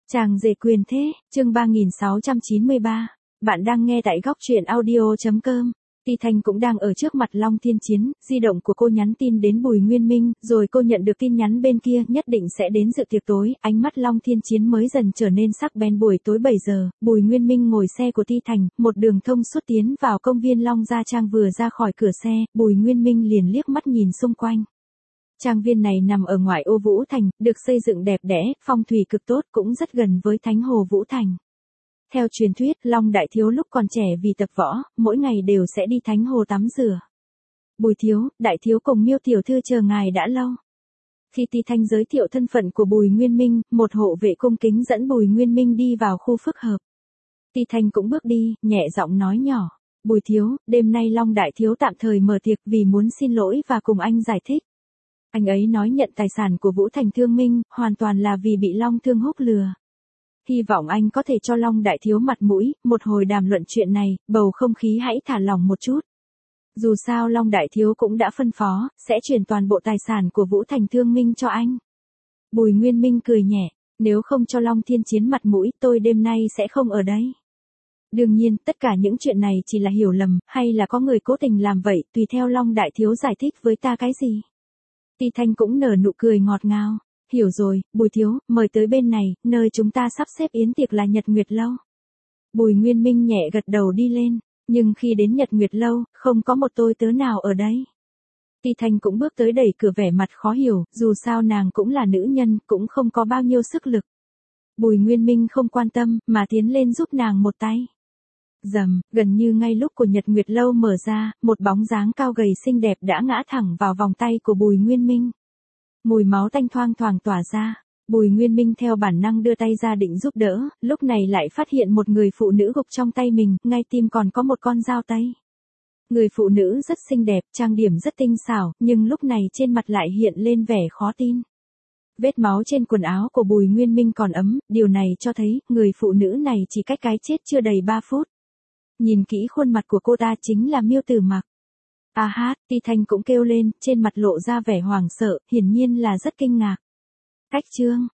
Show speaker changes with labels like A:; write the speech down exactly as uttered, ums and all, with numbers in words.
A: Chàng rể quyền thế, chương ba nghìn sáu trăm chín mươi ba. Bạn đang nghe tại góc truyện audio chấm com. Ti Thanh cũng đang ở trước mặt Long Thiên Chiến, di động của cô nhắn tin đến Bùi Nguyên Minh, rồi cô nhận được tin nhắn bên kia nhất định sẽ đến dự tiệc tối, ánh mắt Long Thiên Chiến mới dần trở nên sắc bén. Buổi tối bảy giờ, Bùi Nguyên Minh ngồi xe của Ti Thành, một đường thông suốt tiến vào công viên Long Gia Trang. Vừa ra khỏi cửa xe, Bùi Nguyên Minh liền liếc mắt nhìn xung quanh. Trang viên này nằm ở ngoại ô Vũ Thành, được xây dựng đẹp đẽ, phong thủy cực tốt, cũng rất gần với Thánh Hồ Vũ Thành. Theo truyền thuyết, Long Đại Thiếu lúc còn trẻ vì tập võ, mỗi ngày đều sẽ đi Thánh Hồ tắm rửa. Bùi Thiếu, Đại Thiếu cùng Miêu Tiểu Thư chờ ngài đã lâu. Khi Ti Thanh giới thiệu thân phận của Bùi Nguyên Minh, một hộ vệ cung kính dẫn Bùi Nguyên Minh đi vào khu phức hợp. Ti Thanh cũng bước đi, nhẹ giọng nói nhỏ. Bùi Thiếu, đêm nay Long Đại Thiếu tạm thời mở tiệc vì muốn xin lỗi và cùng anh giải thích. Anh ấy nói nhận tài sản của Vũ Thành Thương Minh, hoàn toàn là vì bị Long Thương Húc lừa. Hy vọng anh có thể cho Long Đại Thiếu mặt mũi, một hồi đàm luận chuyện này, bầu không khí hãy thả lỏng một chút. Dù sao Long Đại Thiếu cũng đã phân phó, sẽ chuyển toàn bộ tài sản của Vũ Thành Thương Minh cho anh. Bùi Nguyên Minh cười nhẹ, nếu không cho Long Thiên Chiến mặt mũi, tôi đêm nay sẽ không ở đây. Đương nhiên, tất cả những chuyện này chỉ là hiểu lầm, hay là có người cố tình làm vậy, tùy theo Long Đại Thiếu giải thích với ta cái gì. Ti Thanh cũng nở nụ cười ngọt ngào. Hiểu rồi, Bùi Thiếu, mời tới bên này, nơi chúng ta sắp xếp yến tiệc là Nhật Nguyệt Lâu. Bùi Nguyên Minh nhẹ gật đầu đi lên, nhưng khi đến Nhật Nguyệt Lâu, không có một tôi tớ nào ở đấy. Ti Thanh cũng bước tới đẩy cửa vẻ mặt khó hiểu, dù sao nàng cũng là nữ nhân, cũng không có bao nhiêu sức lực. Bùi Nguyên Minh không quan tâm, mà tiến lên giúp nàng một tay. Rầm, gần như ngay lúc của Nhật Nguyệt Lâu mở ra, một bóng dáng cao gầy xinh đẹp đã ngã thẳng vào vòng tay của Bùi Nguyên Minh. Mùi máu tanh thoang thoảng tỏa ra, Bùi Nguyên Minh theo bản năng đưa tay ra định giúp đỡ, lúc này lại phát hiện một người phụ nữ gục trong tay mình, ngay tim còn có một con dao tây. Người phụ nữ rất xinh đẹp, trang điểm rất tinh xảo, nhưng lúc này trên mặt lại hiện lên vẻ khó tin. Vết máu trên quần áo của Bùi Nguyên Minh còn ấm, điều này cho thấy, người phụ nữ này chỉ cách cái chết chưa đầy ba phút. Nhìn kỹ khuôn mặt của cô ta chính là Miêu Tử Mặc. A hát, Ti Thanh cũng kêu lên, trên mặt lộ ra vẻ hoảng sợ, hiển nhiên là rất kinh ngạc. Cách chương,